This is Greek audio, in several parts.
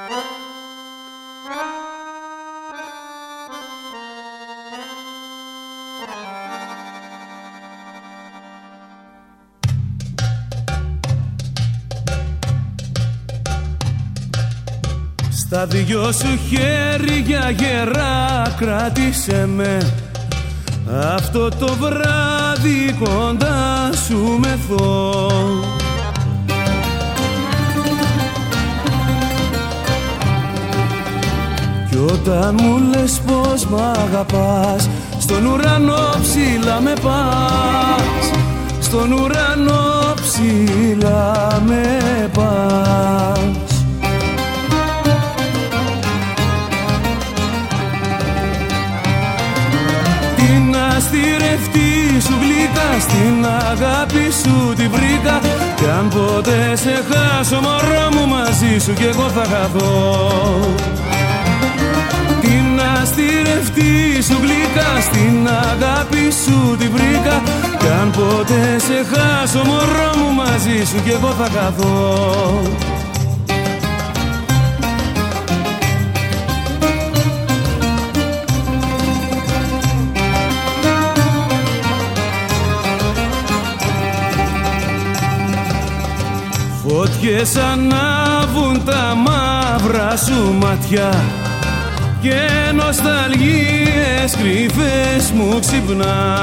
Στα δυο σου χέρια γερά κράτησε με, αυτό το βράδυ κοντά σου μεθώ. Κι όταν μου λες πως μ' αγαπάς, στον ουρανό ψηλά με πας, στον ουρανό ψηλά με πας. Αστηρευτή σου γλυκά, στην αγάπη σου τη βρήκα. Κι αν ποτέ σε χάσω μωρό μου, μαζί σου κι εγώ θα χαθώ. Την αστηρευτή σου γλυκά, στην αγάπη σου τη βρήκα. Κι αν ποτέ σε χάσω μωρό μου, μαζί σου κι εγώ θα χαθώ. Φωτιές ανάβουν τα μαύρα σου μάτια και νοσταλγίες κρυφές μου ξυπνά.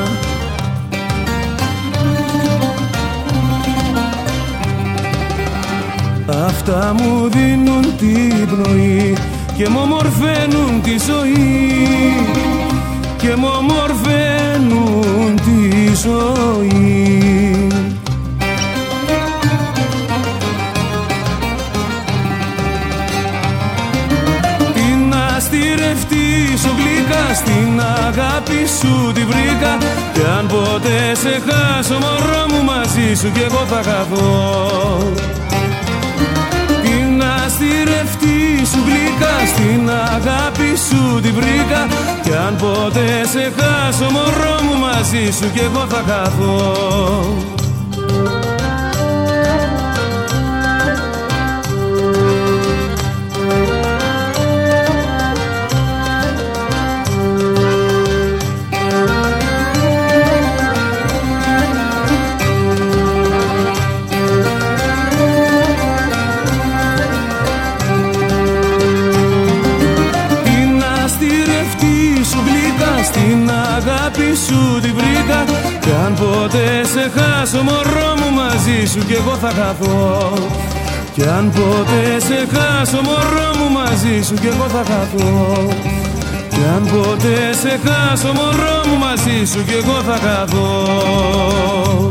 Αυτά μου δίνουν την πνοή και μου ομορφαίνουν τη ζωή, και μου ομορφαίνουν τη ζωή. Αστηρευτή σου γλυκά, στην αγάπη σου τη βρήκα. Κι αν ποτέ σε χάσω μωρό μου, μαζί σου κι εγώ θα χαθώ. Την αστηρευτή σου γλυκά, στην αγάπη σου τη βρήκα. Κι αν ποτέ σε χάσω μωρό μου, μαζί σου κι εγώ θα χαθώ. Στην αγάπη σου τη βρήκα. Κι αν ποτέ σε χάσω μωρό μου, μαζί σου κι εγώ θα χαθώ. Κι αν ποτέ σε χάσω μωρό μου, μαζί σου κι εγώ θα χαθώ. Κι αν ποτέ σε χάσω μωρό μου, μαζί σου κι εγώ θα χαθώ.